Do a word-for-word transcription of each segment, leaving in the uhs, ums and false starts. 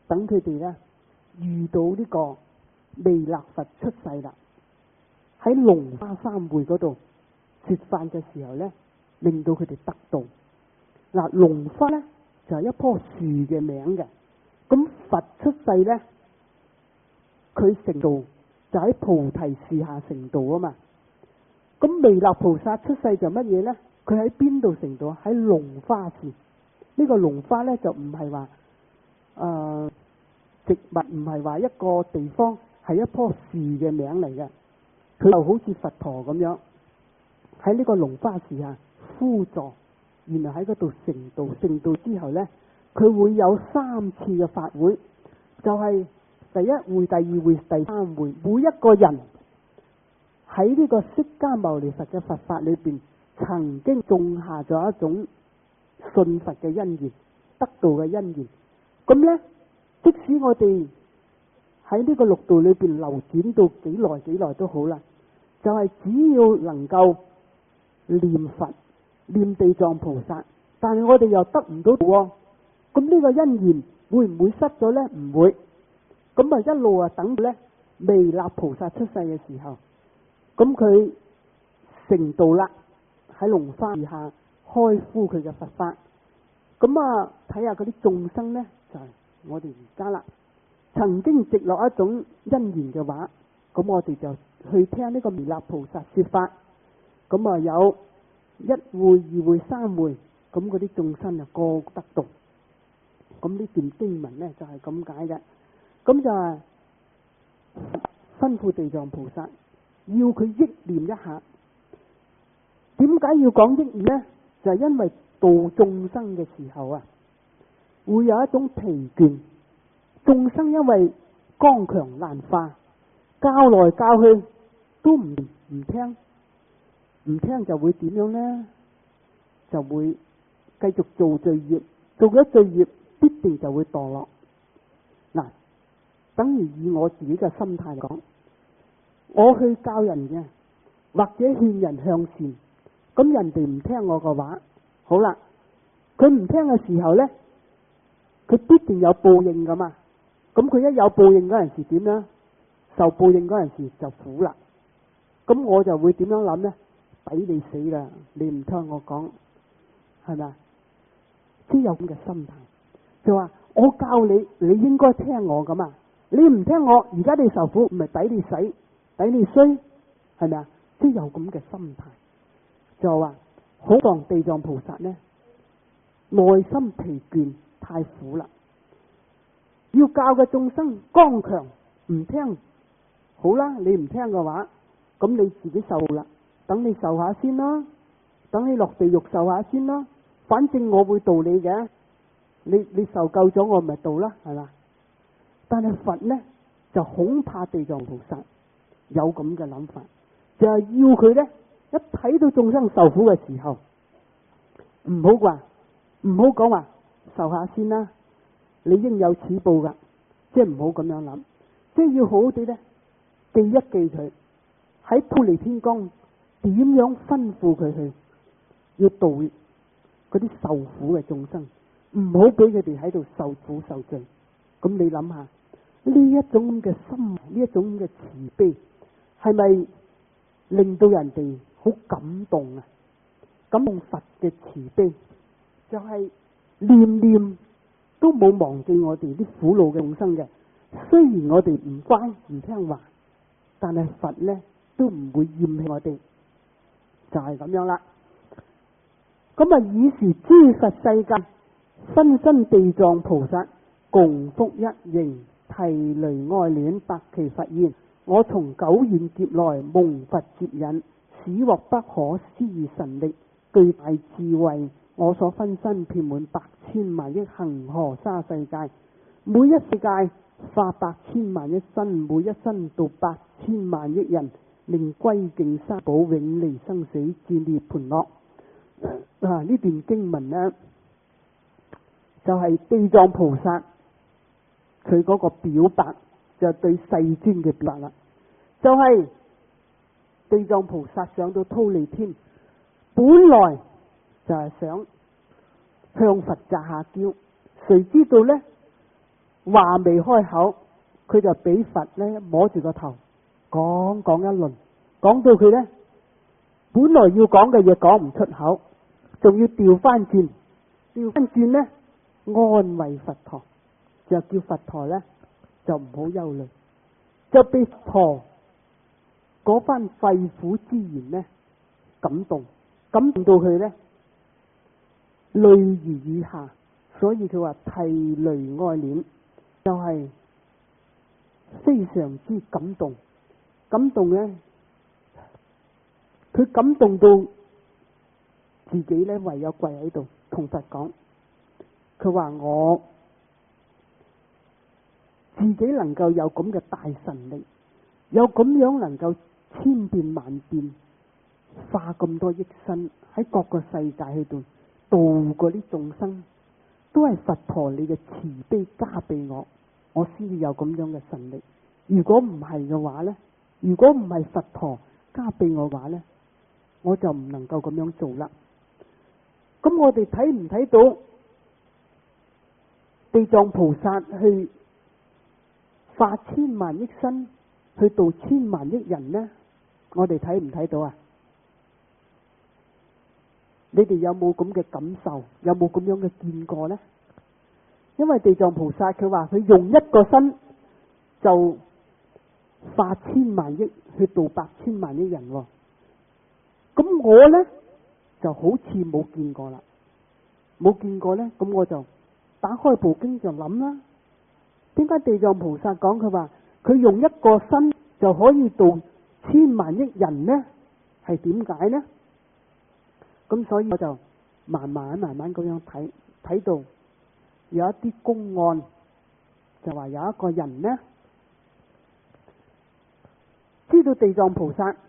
等佢哋咧遇到呢個彌勒佛出世啦，喺龍華三會嗰度說法嘅時候咧，令到佢哋得道。嗱，龍華咧就係一棵樹嘅名嘅，咁佛出世咧，佢成道就喺菩提樹下成道啊嘛。咁彌勒菩薩出世就乜嘢咧？佢喺邊度成道？喺龍華樹。呢個龍華咧就唔係話誒植物，唔係話一個地方，係一棵樹嘅名嚟嘅。佢就好似佛陀咁樣喺呢個龍華樹下趺坐，然後喺嗰度成道。成道之後咧，佢會有三次嘅法會，就係第一會、第二會、第三會。每一個人喺呢個釋迦牟尼佛嘅佛法裏邊，曾經種下咗一種信佛嘅因緣，得道嘅因緣。咁呢，即使我哋喺呢個六道裏邊流轉到幾耐幾耐都好啦，就係、是、只要能夠念佛、念地藏菩薩，但係我哋又得唔到道，咁呢個因緣會唔會失咗呢？唔會。咁啊一路啊等到呢彌勒菩薩出世嘅時候，咁佢成道啦，喺龍華樹下開敷佢嘅佛法。咁啊睇下嗰啲眾生呢，就係、是、我哋而家啦，曾經直落一種因緣嘅話，咁我哋就去聽呢個彌勒菩薩說法。咁啊有一會、二會、三會，咁嗰啲眾生就個個得道。咁呢段經文呢，就係咁解嘅。咁就係吩咐地藏菩薩要佢憶念一下。點解要講憶念呢？就係、是、因為度眾生嘅時候啊，會有一種疲倦。眾生因為剛強難化，教來教去都唔唔聽，唔聽就會點樣呢？就會繼續做罪業，做咗罪業必定就會墮落。嗱，等於以我自己嘅心態嚟講，我去教人嘅，或者勸人向善，咁人哋唔聽我嘅話，好啦，佢唔聽嘅時候呢，佢必定有報應噶嘛。咁佢一有報應嗰陣時點樣？受報應嗰陣時就苦啦。咁我就會點樣諗呢？抵你死啦！你唔聽我講，係咪？即係有咁嘅心態，就話我教你，你應該聽我噶嘛。你唔聽我，而家你受苦，唔係抵你死，抵你衰，係咪啊？即係有咁嘅心態，就話好望地藏菩薩呢，內心疲倦，太苦啦。要教嘅眾生剛強，唔聽，好啦，你唔聽嘅話，咁你自己受啦，等你受下先啦，等你落地獄受下先啦，反正我會度你嘅，你你受夠咗我咪度啦，係嘛？但係佛呢，就恐怕地藏菩薩有咁嘅諗法，就係、是、要佢呢，一睇到眾生受苦嘅時候，唔好話，唔好講話受下先啦。你應有此報噶，即係唔好咁樣諗，即係要好好地咧記一記佢喺忉利天宮點樣吩咐佢去要度嗰啲受苦嘅眾生，唔好俾佢哋喺度受苦受罪。咁你諗下呢一種咁嘅心，呢一種咁嘅慈悲，係咪令到人哋好感動啊？感動佛嘅慈悲，就係、是、念念都冇忘記我哋啲苦惱嘅眾生嘅。雖然我哋唔乖唔聽話，但係佛呢都唔會厭棄我哋，就係、是、咁樣啦。咁啊，以是諸佛世界分身地藏菩薩共福一形，提雷愛戀白其佛言：我從久遠劫來蒙佛接引，使獲不可思議神力，巨大智慧。我所分身遍滿百千萬億恒河沙世界，每一世界化百千萬億身，每一身度百千萬億人，令歸敬三寶，永離生死，至涅槃樂。啊！呢段經文呢，就係、是、地藏菩薩佢嗰個表白，就是、對世尊嘅表白啦。就係、是、地藏菩薩上到忉利天，本來就係想向佛詐下嬌，誰知道呢？ 話未開口，佢就俾佛咧摸住個頭，講講一輪，講到佢咧本來要講嘅嘢講唔出口，仲要調翻轉，調翻轉咧安慰佛陀，就叫佛陀咧就唔好憂慮，就俾佛陀嗰番肺腑之言咧感動，感動到佢咧淚如雨下，所以佢話涕淚愛臉，就係、是、非常之感動，感動咧，佢感動到自己咧唯有跪喺度同佛講，佢話我自己能夠有咁嘅大神力，有咁樣能夠千變萬變，化咁多億身喺各個世界去度度過啲眾生，都係佛陀你嘅慈悲加俾我，我先至有咁樣嘅神力。如果唔係嘅話呢，如果唔係佛陀加俾我嘅話呢，我就唔能夠咁樣做啦。咁我哋睇唔睇到地藏菩薩去化千萬億身去度千萬億人呢？我哋睇唔睇到啊？你哋有冇咁嘅感受？有冇咁樣嘅見過呢？因為地藏菩薩佢話佢用一個身就化千萬億去度百千萬億人，哦，咁我呢就好似冇見過啦，冇見過呢，咁我就打開部經就諗啦，點解地藏菩薩講佢話佢用一個身就可以度千萬億人呢？係點解呢？咁所以我就慢慢慢慢咁樣睇，睇到有一啲公案，就話有一個人呢，知道地藏菩薩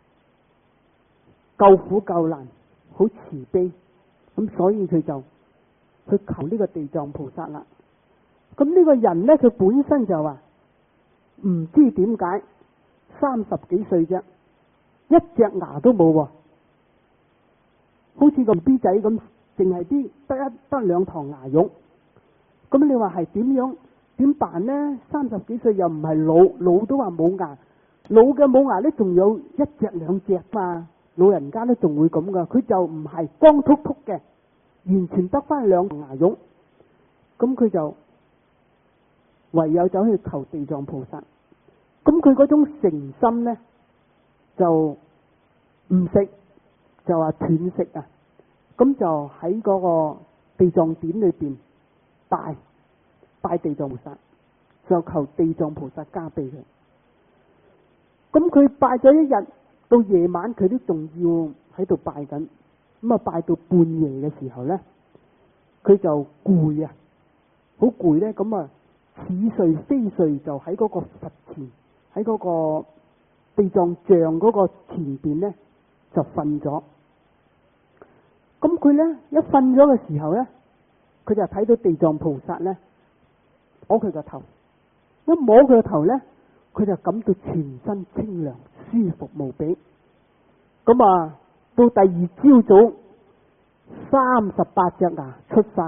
救苦救難，好慈悲，咁所以佢就去求呢個地藏菩薩啦。咁呢個人呢，佢本身就話唔知點解三十幾歲啫，一隻牙都冇喎，好似個 B B 仔咁，淨係啲得一得兩堂牙肉。咁你話係點樣點辦呢？三十幾歲又唔係老，老都話冇牙，老嘅冇牙呢，仲有一隻兩隻嘛，老人家都仲會咁噶，佢就唔係光禿禿嘅，完全得翻兩牙肉。咁佢就唯有走去求地藏菩薩。咁佢嗰種誠心呢，就唔食，就話斷食啊。咁就喺嗰個地藏殿裏邊拜拜地藏菩薩，就求地藏菩薩加俾佢。咁佢拜咗一日，到夜晚佢都仲要喺度拜緊。咁啊拜到半夜嘅時候呢，佢就攰啊，好攰呢。咁啊似睡非睡，就喺嗰個佛前，喺嗰個地藏像嗰個前邊呢，就瞓咗。咁佢呢一瞓咗嘅時候呢，佢就睇到地藏菩薩呢摸佢個頭，一摸佢個頭呢，佢就感到全身清涼舒服無比。咁啊到第二朝早，三十八隻牙出晒。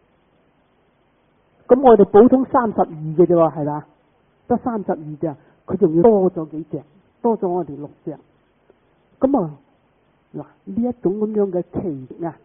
咁我哋普通三十二嘅啫喎，係嘛？得三十二隻，佢仲要多咗幾隻，多咗我哋六隻。咁啊嗱，呢一種咁樣嘅奇蹟啊！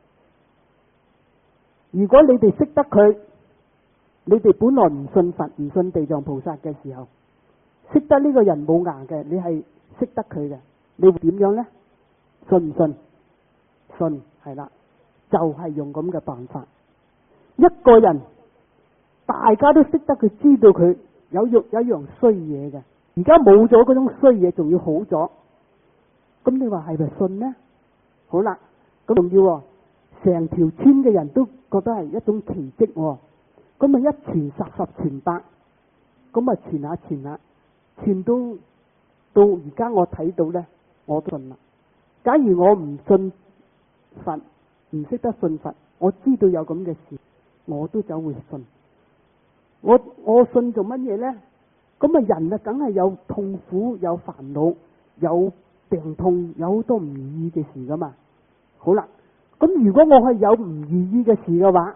如果你哋識得佢，你哋本來唔信佛、唔信地藏菩薩嘅時候，識得呢個人冇牙嘅，你係識得佢嘅，你會點樣呢？信唔信？信，係啦，就係用咁嘅辦法。一個人大家都識得佢，知道佢有有有一樣衰嘢嘅，而家冇咗嗰種衰嘢，仲要好咗。咁你話係咪信呢？好啦，咁仲要成條村嘅人都覺得係一種奇蹟，咁啊一傳十，十傳百，咁啊傳下傳下，傳到到而家我睇到呢，我都信啦。假如我唔信佛，唔識得信佛，我知道有咁嘅事，我都走會信。我我信做乜嘢呢？咁啊人啊梗係有痛苦，有煩惱，有病痛，有好多唔如意嘅事噶嘛。好啦，咁如果我係有唔如意嘅事嘅話，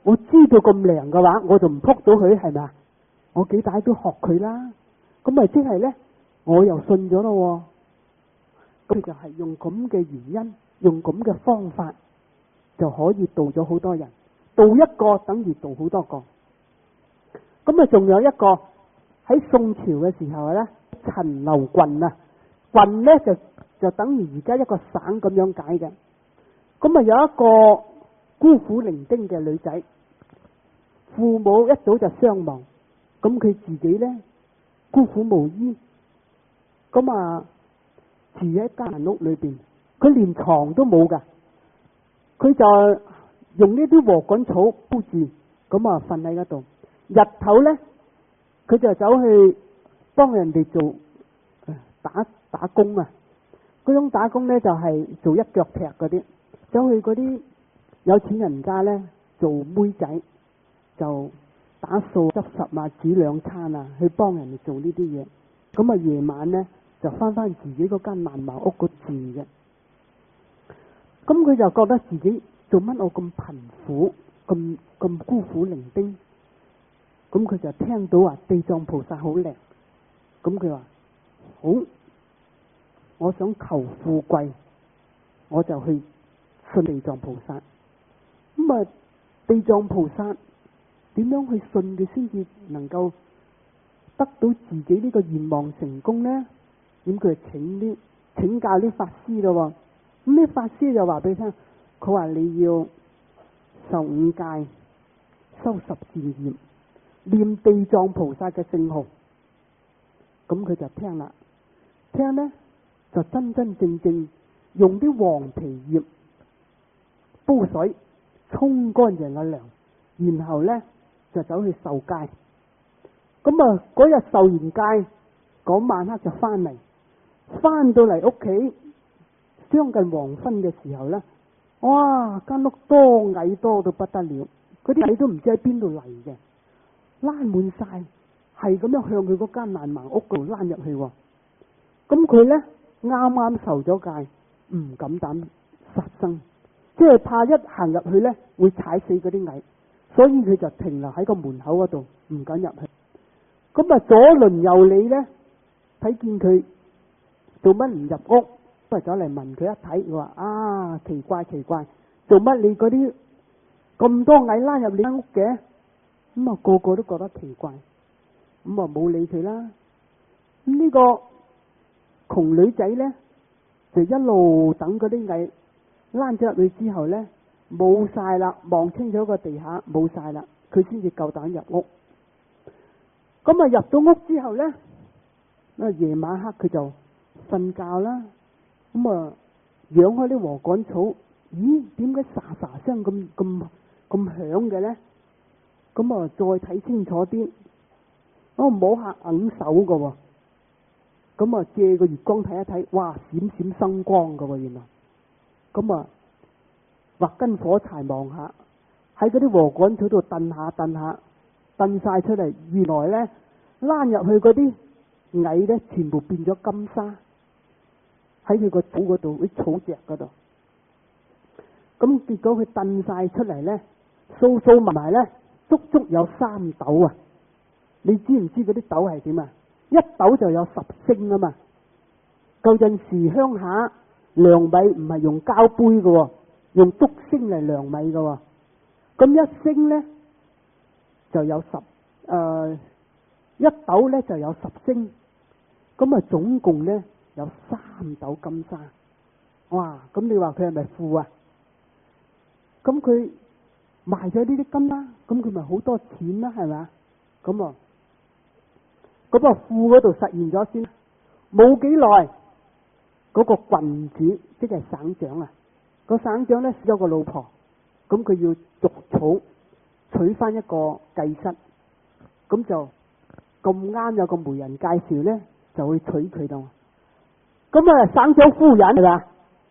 我知道咁靈嘅話，我就唔撲到佢，係咪啊？我幾大都學佢啦。咁咪即係咧，我又信咗咯。佢就係用咁嘅原因，用咁嘅方法，就可以度咗好多人。度一個等於度好多個。咁啊，仲有一個喺宋朝嘅時候咧，陳留郡啊，郡咧就就等於而家一個省咁樣解嘅。咁啊，有一個孤苦伶仃嘅女仔，父母一早就雙亡，咁佢自己咧孤苦無依，咁啊住喺間間屋裏邊，佢連床都冇噶，佢就用呢啲禾稈草鋪住，咁啊瞓喺嗰度。日頭咧，佢就走去幫人哋做打打工啊。嗰種打工咧就係做一腳踢嗰啲，走去嗰啲有錢人家咧做妹仔，就打掃執拾啊，煮兩餐啊，去幫人哋做呢啲嘢。咁啊夜晚咧就翻翻自己嗰間爛茅屋嗰住嘅。咁佢就覺得自己做乜我咁貧苦，咁咁孤苦伶仃。咁佢就聽到話地藏菩薩好靈，咁佢話好，我想求富貴，我就去信地藏菩薩。咁啊，地藏菩薩點樣去信佢先至能夠得到自己呢個願望成功呢？咁佢就請啲請教啲法師咯。咁啲法師就話俾佢聽，佢話你要受五戒，修十善業，念地藏菩薩嘅聖號。咁佢就聽啦，聽呢就真真正正用啲黃皮葉煲水沖乾淨個涼，然後呢就走去受戒。咁啊嗰日受完戒，嗰晚黑就翻嚟，翻到嚟屋企將近黃昏嘅時候呢，哇間屋多蟻多到不得了，嗰啲蟻都唔知喺邊度嚟嘅，拉滿晒，係咁樣向佢嗰間爛茅屋度拉入去。咁佢呢啱啱受咗戒，唔敢膽殺生，即係怕一行入去呢會踩死嗰啲蟻，所以佢就停留喺個門口嗰度，唔敢入去。咁啊左鄰右里呢睇見佢做乜唔入屋，都係走嚟問佢一睇，佢話啊奇怪奇怪，做乜你嗰啲咁多蟻拉入你間屋嘅？咁啊個個都覺得奇怪，咁啊冇理佢啦。咁呢個窮女仔呢，就一路等嗰啲蟻拉咗入去之後呢，冇晒啦，望清楚個地下冇晒啦，佢先至夠膽入屋。咁啊入到屋之後呢，啊夜晚黑佢就瞓覺啦。咁啊養開啲禾稈草，咦點解沙沙聲咁咁咁響嘅呢？咁啊再睇清楚啲，我摸下硬手噶喎。咁啊借個月光睇一睇，哇閃閃生光噶喎原來。咁啊劃根火柴望下，喺嗰啲禾稈草度燉下燉下燉晒出嚟，原來呢拉入去嗰啲蟻呢，全部變咗金沙，喺佢個草嗰度，啲草席嗰度。咁結果佢燉晒出嚟呢，掃掃埋埋呢，足足有三斗啊！你知唔知嗰啲斗係點啊？一斗就有十升啊嘛。舊陣時鄉下量米唔係用膠杯嘅，用竹升嚟量米嘅。咁一升呢就有十誒、呃、一斗呢就有十升，咁啊總共呢有三斗金沙。哇！咁你話佢係咪富啊？咁佢賣咗呢啲金啦，咁佢咪好多錢啦，係咪？咁啊，咁啊富嗰度實現咗先，冇幾耐，嗰個郡主即係省長啊，個省長咧死咗個老婆，咁佢要逐草娶翻一個繼室，咁就咁啱有個媒人介紹咧，就會娶佢到。咁啊省長夫人係咪？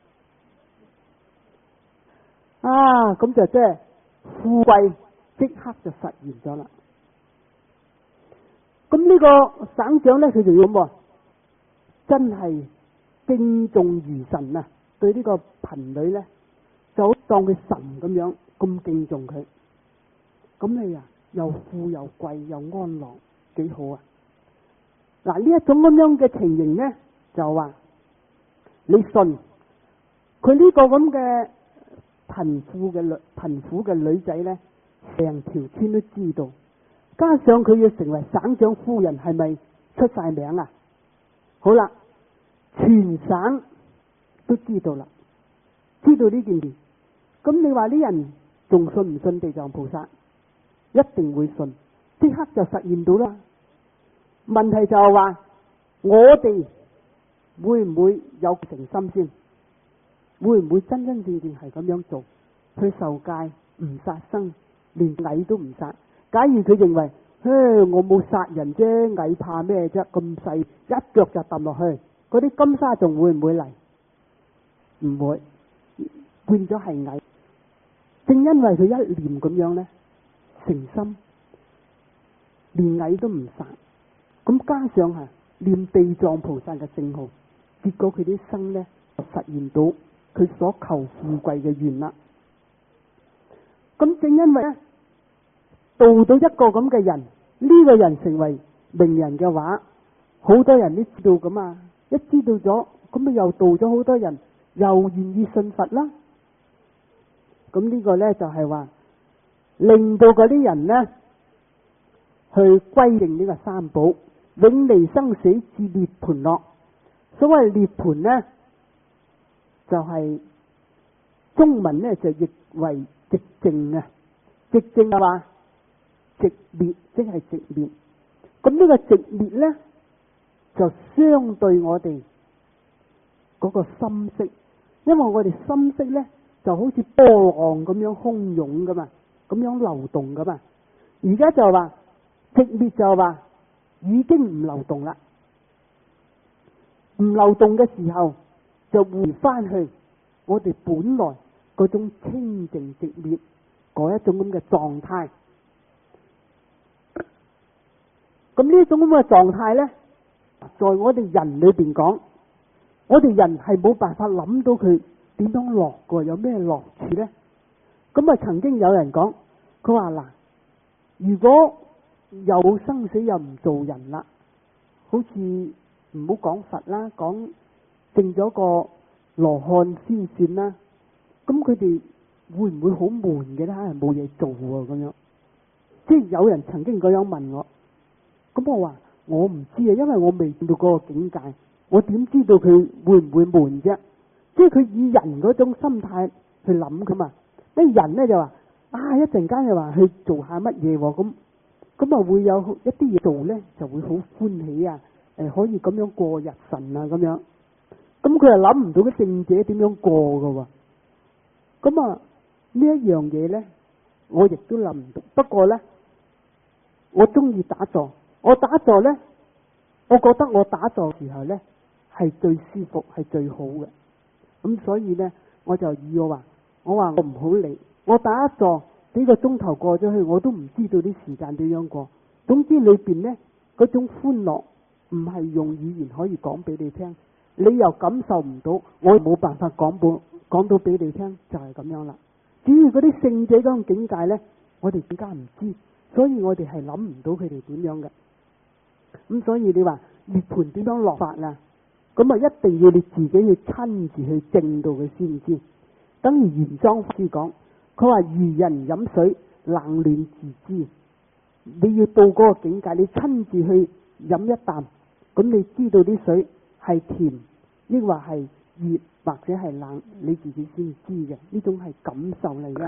啊，咁就即係富貴即刻就實現咗啦。咁呢個省長咧，佢就要咁，真係敬重如神啊！對呢個貧女咧，就當佢神咁樣咁敬重佢。 咁你啊又富又貴又安樂，幾好啊！嗱，呢一種咁樣嘅情形呢，就話你信佢呢個咁嘅貧富嘅女貧苦嘅女仔呢，成條村都知道，加上佢要成為省長夫人，係咪出晒名啊？好啦，全省都知道啦，知道呢件事，咁你話啲人仲信唔信地藏菩薩？一定會信，即刻就實現到啦。問題就係話我哋會唔會有誠心先？會唔會真真正正係咁樣做？去受戒唔殺生，連蟻都唔殺。假如佢認為，嘿，我冇殺人啫，蟻怕咩啫？咁細一腳就揼落去，嗰啲金沙仲會唔會嚟？唔會，變咗係蟻。正因為佢一念咁樣呢，誠心，連蟻都唔殺。咁加上係念地藏菩薩嘅聖號，結果佢啲生呢就實現到佢所求富貴嘅願啦。咁正因為咧度到一個咁嘅人，呢、這個人成為名人嘅話，好多人都知道咁啊。一知道咗，咁咪又度咗好多人，又願意信佛啦。咁呢個呢，就係、是、話令到嗰啲人呢去歸認呢個三寶，永離生死至涅槃樂。所謂涅槃呢，就係、是、中文呢就譯為寂靜啊，寂靜係話寂滅，即係寂滅。咁呢個寂滅呢，就相對我哋嗰個心識，因為我哋心識呢就好似波浪咁樣洶湧噶嘛，咁樣流動噶嘛。而家就話寂滅就話已經唔流動啦，唔流動嘅時候就回翻去我哋本來嗰種清淨寂滅嗰一種咁嘅狀態。咁呢一種咁嘅狀態呢，在我哋人裏邊講，我哋人係冇辦法諗到佢點樣樂過，有咩樂處呢？咁啊，曾經有人講，佢話嗱，如果有生死又唔做人啦，好似唔好講佛啦，講剩咗個羅漢先算啦，咁佢哋會唔會好悶嘅咧？冇嘢做喎，咁樣，即係有人曾經咁樣問我，咁我話我唔知啊，因為我未見到嗰個境界，我點知道佢會唔會悶啫？即係佢以人嗰種心態去諗噶嘛，啲人咧就話啊，一陣間又話去做下乜嘢喎，咁咁啊會有一啲嘢做咧，就會好歡喜啊，誒可以咁樣過日神啊咁樣，咁佢又諗唔到啲聖者點樣過噶喎，咁啊呢一樣嘢咧，我亦都諗唔到。不過咧，我中意打坐，我打坐咧，我覺得我打坐時候咧係最舒服，係最好嘅。咁所以呢，我就以我話，我話我唔好理，我打坐幾個鐘頭過咗去，我都唔知道啲時間點樣過。總之裏邊呢，嗰種歡樂唔係用語言可以講俾你聽，你又感受唔到，我冇辦法講到講到俾你聽，就係咁樣啦。至於嗰啲聖者嗰種境界呢，我哋更加唔知，所以我哋係諗唔到佢哋點樣嘅。咁所以你話涅槃點樣落法啊？咁啊，一定要你自己去親自去證到佢先知。等於玄奘師講，佢話如人飲水，冷暖自知。你要到嗰個境界，你親自去飲一啖，咁你知道啲水係甜，抑或係熱，或者係冷，你自己先知嘅。呢種係感受嚟嘅。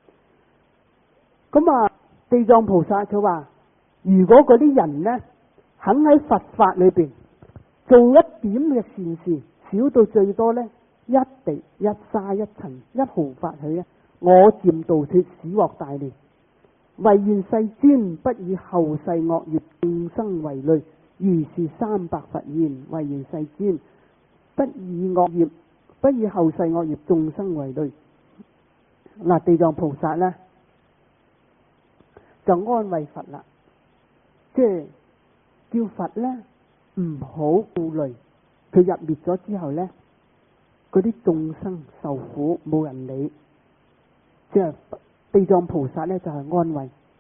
咁啊，地藏菩薩佢話，如果嗰啲人呢，肯喺佛法裏邊做一點嘅善事，少到最多呢，一滴一沙一塵一毫發起咧，我漸度脫，使獲大利。唯願世尊不以後世惡業眾生為累，如是三百佛言。唯願世尊不以惡業，不以後世惡業眾生為累。嗱，地藏菩薩呢，就安慰佛啦，即係叫佛呢，唔好顧慮，佢入滅咗之後呢，嗰啲眾生受苦冇人理，即係地藏菩薩呢就係安慰，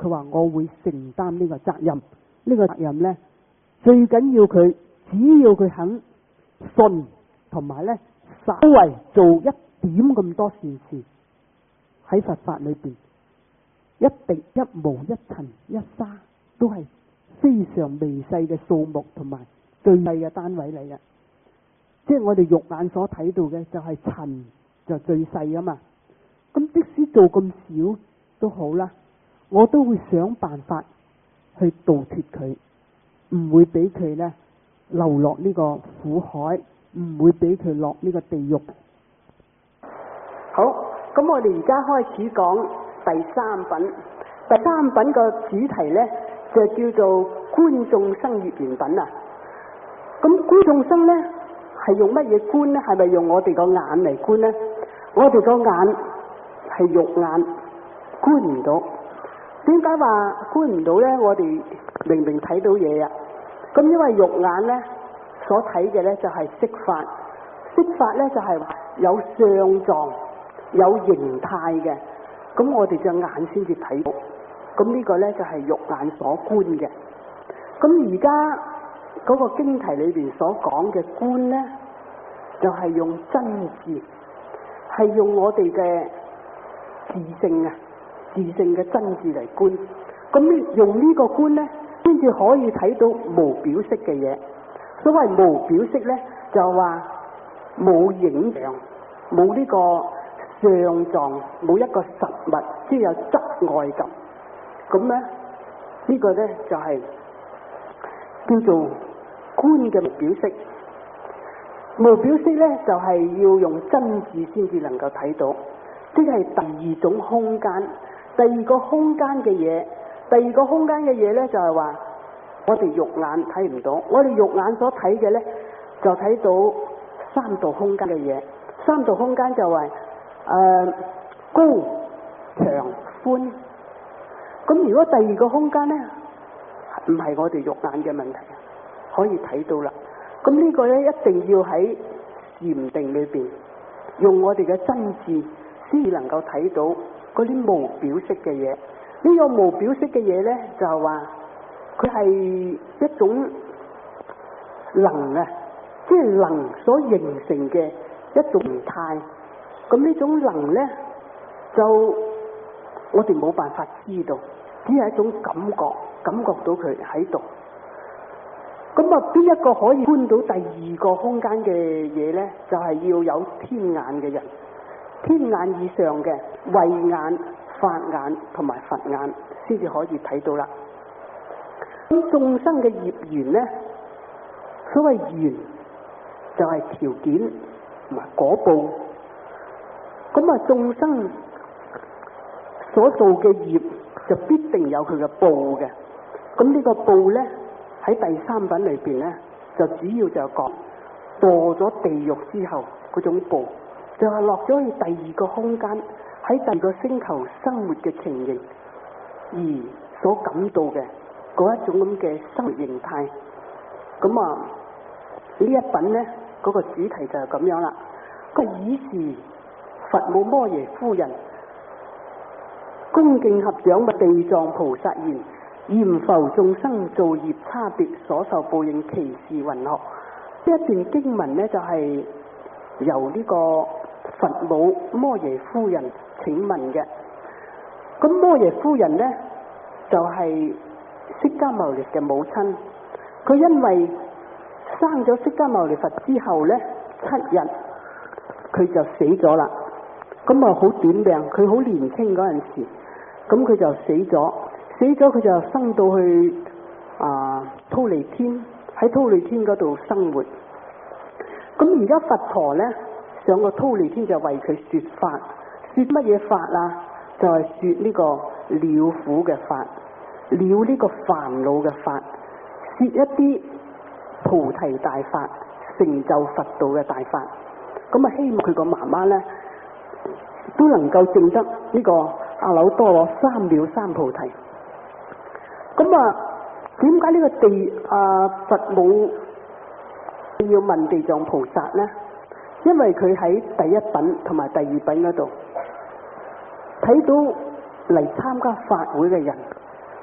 佢話我會承擔呢個責任。呢、呢個責任呢，最緊要佢只要佢肯信，同埋呢稍為做一點咁多善事，喺佛法裏邊，一滴一毛一塵一沙都係非常微細嘅數目，同埋最細嘅單位嚟嘅。即係我哋肉眼所睇到嘅就係塵就最細啊嘛。咁即使做咁少都好啦，我都會想辦法去度脫佢，唔會俾佢呢流落呢個苦海，唔會俾佢落呢個地獄。好，咁我哋而家開始講第三品。第三品個主題呢，就叫做觀眾生業緣品啊。咁觀眾生呢，係用乜嘢觀呢？係咪用我哋個眼嚟觀呢？我哋個眼係肉眼觀唔到。點解話觀唔到呢？我哋明明睇到嘢啊。咁因為肉眼呢所睇嘅呢，就係色法，色法呢，就係有相狀、有形態嘅。咁我哋隻眼先至睇到。咁呢個呢，就係肉眼所觀嘅。咁而家嗰個經題裏邊所講嘅觀呢，就係用真智，係用我哋嘅自性啊，自性嘅真智嚟觀。咁用呢個觀呢，先至可以睇到無表色嘅嘢。所謂無表色呢，就話冇影像，冇呢個相狀，冇一個實物，即係有質外感。咁咧，呢、呢個呢，就係、是、叫做觀嘅無表色。無表色呢，就係、是、要用真智先至能夠睇到，即係第二種空間，第二個空間嘅嘢。第二個空間嘅嘢呢，就係、是、話我哋肉眼睇唔到，我哋肉眼所睇嘅呢，就睇到三度空間嘅嘢。三度空間就係、是、誒、呃、高、長、寬。咁如果第二個空間呢，唔係我哋肉眼嘅問題，可以睇到啦。咁呢個呢，一定要喺禪定裏邊用我哋嘅真智，先至能夠睇到嗰啲無表色嘅嘢。呢、呢個無表色嘅嘢呢，就係話佢係一種能啊，即係能所形成嘅一種形態。咁呢種能呢，就我哋冇辦法知道，只係一種感覺，感覺到佢喺度。咁啊，邊一個可以觀到第二個空間嘅嘢呢？就係、是、要有天眼嘅人，天眼以上嘅慧眼、法眼同埋佛眼先至可以睇到啦。咁眾生嘅業緣呢，所謂緣就係條件同埋果報。咁啊，眾生所做嘅業就必定有佢嘅報嘅。咁呢個報呢，喺第三品裏邊呢，就主要就講墮咗地獄之後嗰種報，就係落咗去第二個空間，喺第二個星球生活嘅情形，而所感到嘅嗰一種咁嘅生活形態。咁啊，呢一品呢，嗰、那個主題就係咁樣啦。佢以是佛母摩耶夫人恭敬合掌嘅地藏菩薩言：閻浮眾生造業差別所受報應，其事云何？呢一段經文呢，就係、是、由呢個佛母摩耶夫人請問嘅。咁摩耶夫人呢，就係、是、釋迦牟尼嘅母親。佢因為生咗釋迦牟尼佛之後呢，七日佢就死咗啦。咁啊好短命，佢好年輕嗰陣時，咁佢就死咗。死咗佢就生到去啊忉利天，喺忉利天嗰度生活。咁而家佛陀呢，上個忉利天就為佢說法，說乜嘢法啊？就係、是、說呢個了苦嘅法，了呢個煩惱嘅法，說一啲菩提大法，成就佛道嘅大法。咁啊，希望佢個媽媽呢，都能夠證得呢個阿耨多羅三藐三菩提。咁啊，點解呢個地啊佛母要問地藏菩薩呢？因為佢喺第一品同埋第二品嗰度睇到嚟參加法會嘅人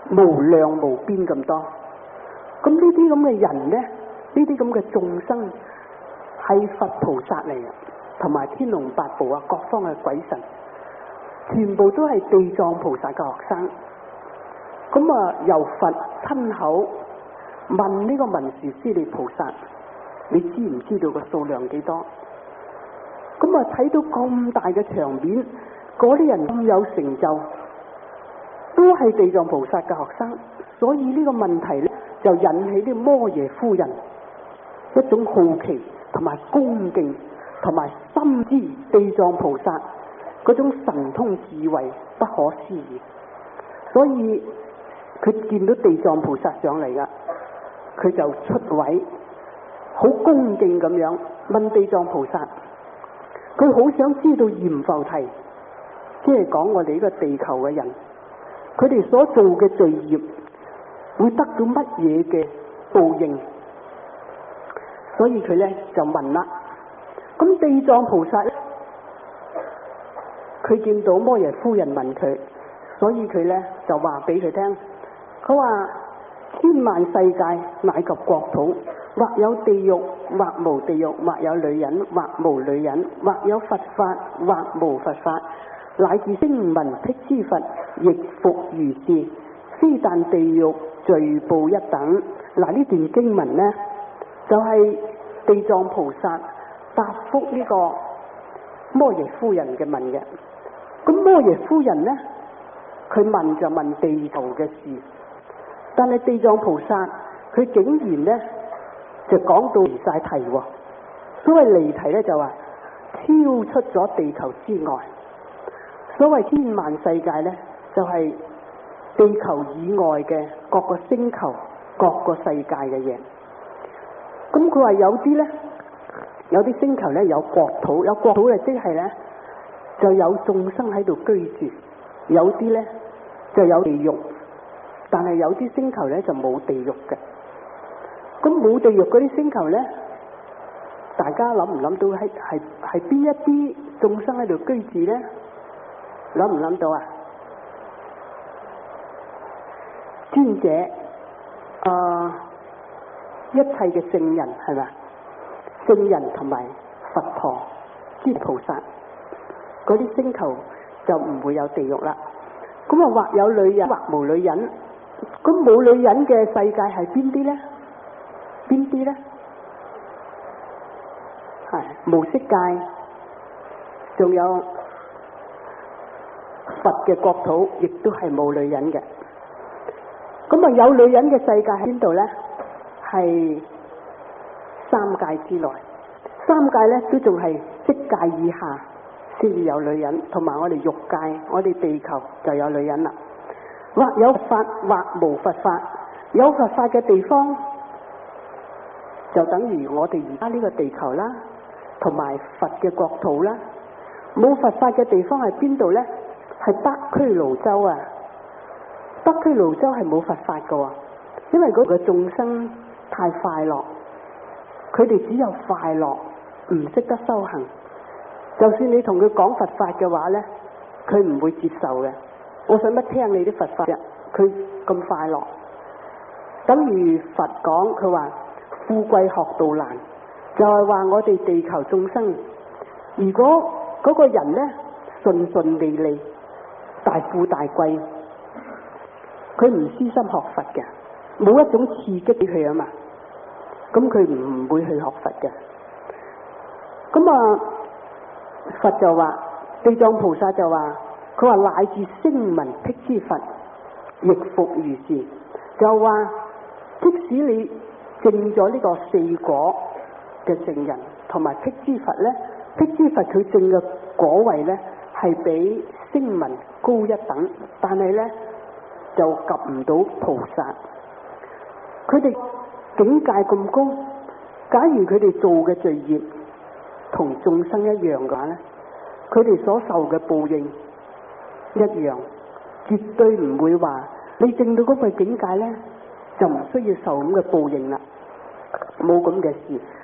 無量無邊咁多。咁呢啲咁嘅人咧，呢啲咁嘅眾生係佛菩薩嚟嘅，同埋天龍八部啊，各方嘅鬼神，全部都係地藏菩薩嘅學生。咁啊，由佛親口問呢個文殊師利菩薩，你知唔知道個數量幾多？咁啊，睇到咁大嘅場面，嗰啲人咁有成就，都係地藏菩薩嘅學生，所以呢個問題咧就引起啲摩耶夫人一種好奇同埋恭敬，同埋深知地藏菩薩嗰種神通智慧不可思議，所以佢見到地藏菩薩上嚟噶，佢就出位，好恭敬咁樣問地藏菩薩，佢好想知道閻浮提，即係講我哋呢個地球嘅人，佢哋所做嘅罪業會得到乜嘢嘅報應，所以佢咧就問啦。咁地藏菩薩咧，佢見到摩耶夫人問佢，所以佢咧就話俾佢聽，佢話千萬世界乃及國土，或有地獄，或無地獄，或有女人，或無女人，或有佛法，或無佛法，乃至聲聞辟支佛，亦復如是。非但地獄罪報一等。嗱，呢段經文呢，就係、是、地藏菩薩答覆呢個摩耶夫人嘅問嘅。咁摩耶夫人呢，佢問就問地球嘅事，但係地藏菩薩佢竟然呢就講到離晒題喎。所謂離題呢，就話超出咗地球之外。所謂千萬世界呢，就係、是、地球以外嘅各個星球、各個世界嘅嘢。咁佢話有啲呢，有啲星球呢有國土，有國土嘅即係呢就有眾生喺度居住，有啲呢就有地獄，但係有啲星球呢就冇地獄嘅。咁冇地獄嗰啲星球呢，大家諗唔諗到係係係邊一啲眾生喺度居住呢？諗唔諗到啊？尊者，啊、呃，一切嘅聖人係咪？聖人同埋佛陀、諸菩薩，嗰啲星球就唔會有地獄啦。咁啊，或有女人，或無女人。咁冇女人嘅世界係邊啲呢？邊啲呢？係無色界，仲有佛嘅國土，亦都係冇女人嘅。咁啊，有女人嘅世界喺邊度呢？係三界之內，三界呢都仲係色界以下先至有女人，同埋我哋欲界，我哋地球就有女人啦。或有法，或無佛法。有佛法嘅地方，就等於我哋而家呢個地球啦，同埋佛嘅國土啦。冇佛法嘅地方係邊度呢？係北俱盧洲啊！北俱盧洲係冇佛法噶喎，因為嗰個眾生太快樂，佢哋只有快樂，唔識得修行。就算你同佢講佛法嘅話呢，佢唔會接受嘅。我使乜聽你啲佛法啫？佢咁快樂，等於佛講佢話富貴學道難，就係話我哋地球眾生，如果嗰個人呢順順利利、大富大貴，佢唔私心學佛嘅，冇一種刺激俾佢啊嘛，咁佢唔會去學佛嘅。咁啊，佛就話，地藏菩薩就話，佢話乃至聲聞辟支佛，亦復如是。就話即使你證咗呢個四果嘅聖人，同埋辟支佛咧，辟支佛佢證嘅果位咧係比聲聞高一等，但係咧就及唔到菩薩。佢哋境界咁高，假如佢哋做嘅罪業同眾生一樣嘅話咧，佢哋所受嘅報應一樣，絕對唔會話你證到嗰個境界咧就唔需要受咁嘅報應啦，冇咁嘅事。